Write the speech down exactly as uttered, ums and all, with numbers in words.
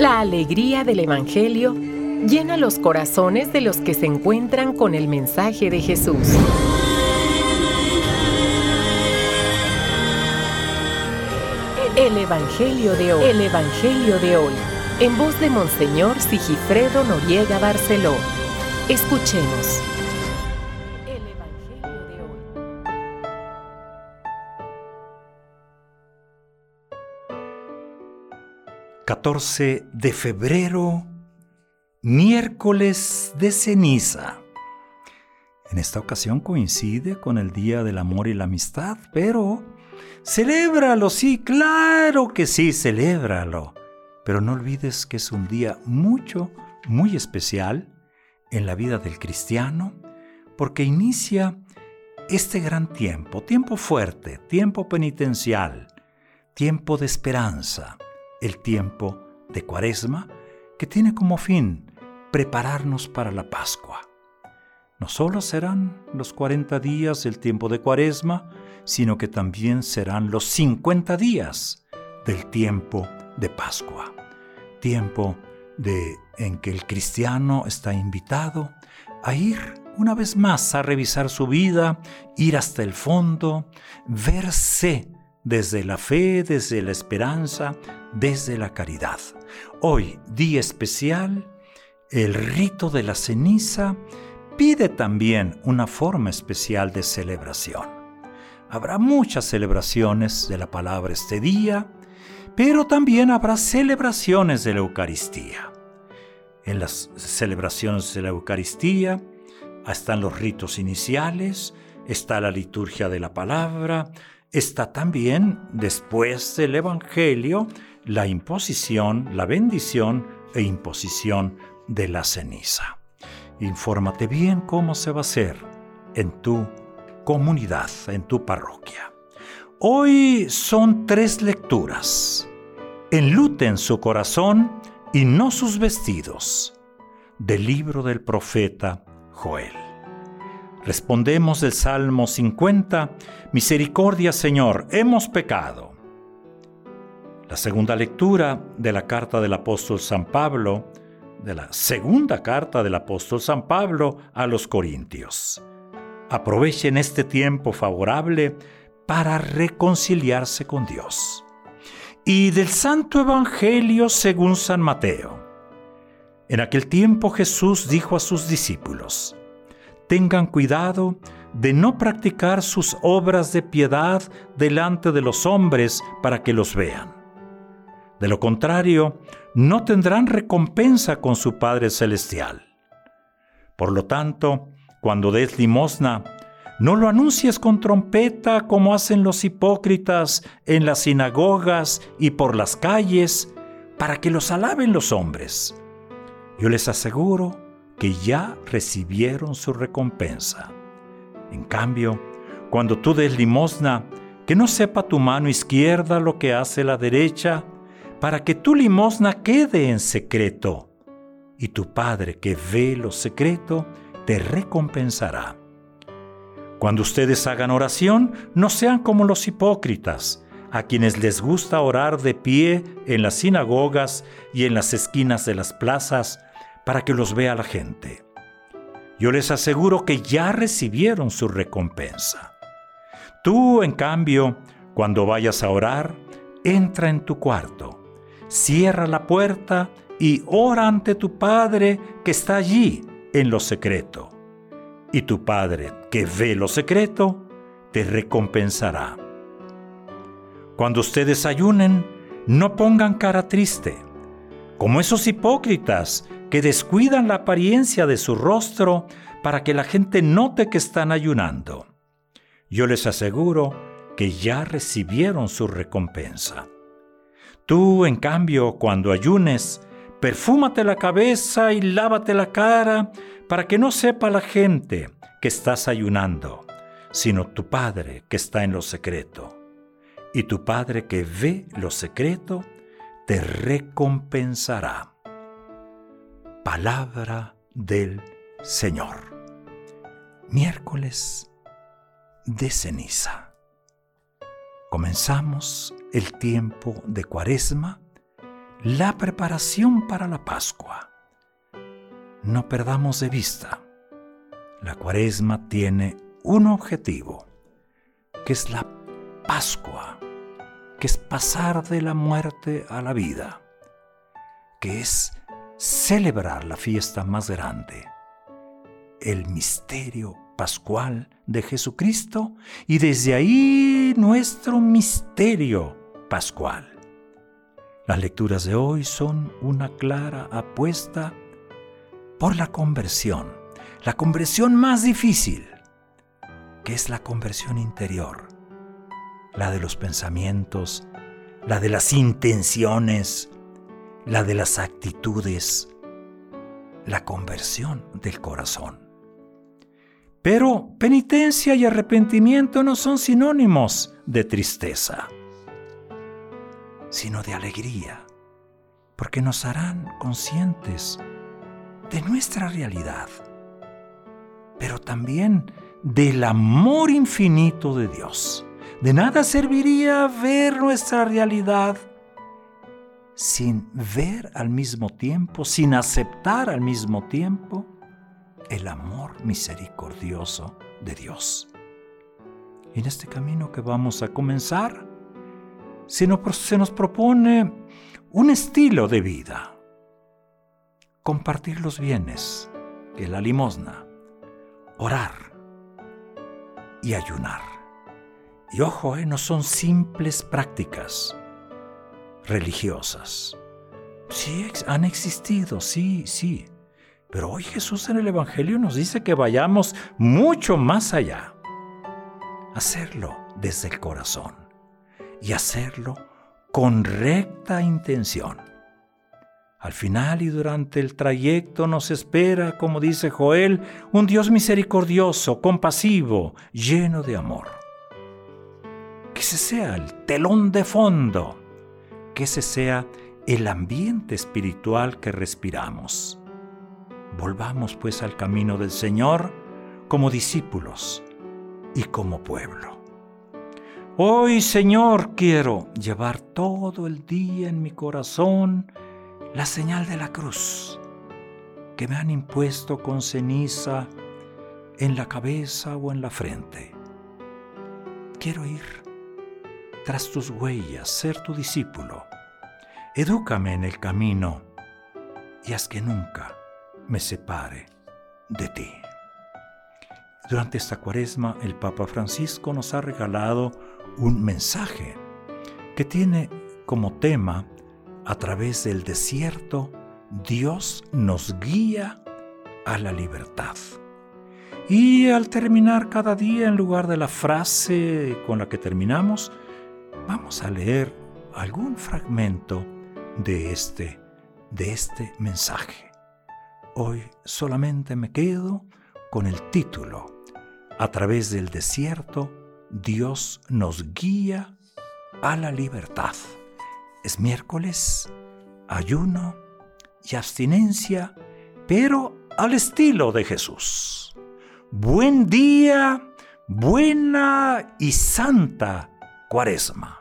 La alegría del Evangelio llena los corazones de los que se encuentran con el mensaje de Jesús. El Evangelio de hoy. El Evangelio de hoy. En voz de Monseñor Sigifredo Noriega Barceló. Escuchemos. El Evangelio de hoy. catorce de febrero, miércoles de ceniza. En esta ocasión coincide con el Día del Amor y la Amistad, pero celébralo, sí, claro que sí, celébralo. Pero no olvides que es un día mucho, muy especial en la vida del cristiano, porque inicia este gran tiempo, tiempo fuerte, tiempo penitencial, tiempo de esperanza, el tiempo de Cuaresma, que tiene como fin prepararnos para la Pascua. No solo serán los cuarenta días del tiempo de Cuaresma, sino que también serán los cincuenta días del tiempo de Pascua. Tiempo de, en que el cristiano está invitado a ir una vez más a revisar su vida, ir hasta el fondo, verse desde la fe, desde la esperanza, desde la caridad. Hoy, día especial, el rito de la ceniza pide también una forma especial de celebración. Habrá muchas celebraciones de la palabra este día, pero también habrá celebraciones de la Eucaristía. En las celebraciones de la Eucaristía están los ritos iniciales, está la liturgia de la palabra, está también, después del Evangelio, la imposición, la bendición e imposición de la ceniza. Infórmate bien cómo se va a hacer en tu comunidad, en tu parroquia. Hoy son tres lecturas. Enluten su corazón y no sus vestidos, del libro del profeta Joel. Respondemos del Salmo cincuenta, Misericordia, Señor, hemos pecado. La segunda lectura de la carta del apóstol San Pablo, de la segunda carta del apóstol San Pablo a los Corintios. Aprovechen este tiempo favorable para reconciliarse con Dios. Y del Santo Evangelio según San Mateo. En aquel tiempo Jesús dijo a sus discípulos: tengan cuidado de no practicar sus obras de piedad delante de los hombres para que los vean. De lo contrario, no tendrán recompensa con su Padre Celestial. Por lo tanto, cuando des limosna, no lo anuncies con trompeta como hacen los hipócritas en las sinagogas y por las calles, para que los alaben los hombres. Yo les aseguro que ya recibieron su recompensa. En cambio, cuando tú des limosna, que no sepa tu mano izquierda lo que hace la derecha, para que tu limosna quede en secreto, y tu Padre que ve lo secreto te recompensará. Cuando ustedes hagan oración, no sean como los hipócritas, a quienes les gusta orar de pie en las sinagogas y en las esquinas de las plazas, para que los vea la gente. Yo les aseguro que ya recibieron su recompensa. Tú, en cambio, cuando vayas a orar, entra en tu cuarto, cierra la puerta y ora ante tu Padre que está allí en lo secreto. Y tu Padre que ve lo secreto, te recompensará. Cuando ustedes ayunen, no pongan cara triste, como esos hipócritas que descuidan la apariencia de su rostro para que la gente note que están ayunando. Yo les aseguro que ya recibieron su recompensa. Tú, en cambio, cuando ayunes, perfúmate la cabeza y lávate la cara para que no sepa la gente que estás ayunando, sino tu Padre que está en lo secreto. Y tu Padre que ve lo secreto te recompensará. Palabra del Señor. Miércoles de ceniza. Comenzamos el tiempo de Cuaresma la preparación para la Pascua. No perdamos de vista, la Cuaresma tiene un objetivo, que es la Pascua, que es pasar de la muerte a la vida, que es celebrar la fiesta más grande, el misterio pascual de Jesucristo, y desde ahí nuestro misterio pascual. Las lecturas de hoy son una clara apuesta por la conversión, la conversión más difícil, que es la conversión interior, la de los pensamientos, la de las intenciones, la de las actitudes, la conversión del corazón. Pero penitencia y arrepentimiento no son sinónimos de tristeza, sino de alegría, porque nos harán conscientes de nuestra realidad, pero también del amor infinito de Dios. De nada serviría ver nuestra realidad sin ver al mismo tiempo, sin aceptar al mismo tiempo el amor misericordioso de Dios. En este camino que vamos a comenzar, se nos, se nos propone un estilo de vida. Compartir los bienes, que es la limosna, orar y ayunar. Y ojo, eh, no son simples prácticas religiosas. Sí, ex- han existido, sí, sí. Pero hoy Jesús en el Evangelio nos dice que vayamos mucho más allá. Hacerlo desde el corazón y hacerlo con recta intención. Al final y durante el trayecto nos espera, como dice Joel, un Dios misericordioso, compasivo, lleno de amor. Que ese sea el telón de fondo, que ese sea el ambiente espiritual que respiramos. Volvamos pues al camino del Señor como discípulos y como pueblo. Hoy, Señor, quiero llevar todo el día en mi corazón la señal de la cruz que me han impuesto con ceniza en la cabeza o en la frente. Quiero ir tras tus huellas, ser tu discípulo. Edúcame en el camino y haz que nunca me separe de ti. Durante esta Cuaresma, el Papa Francisco nos ha regalado un mensaje que tiene como tema: a través del desierto, Dios nos guía a la libertad. Y al terminar cada día, en lugar de la frase con la que terminamos, vamos a leer algún fragmento de este, de este mensaje. Hoy solamente me quedo con el título: a través del desierto, Dios nos guía a la libertad. Es miércoles, ayuno y abstinencia, pero al estilo de Jesús. Buen día, buena y santa Cuaresma.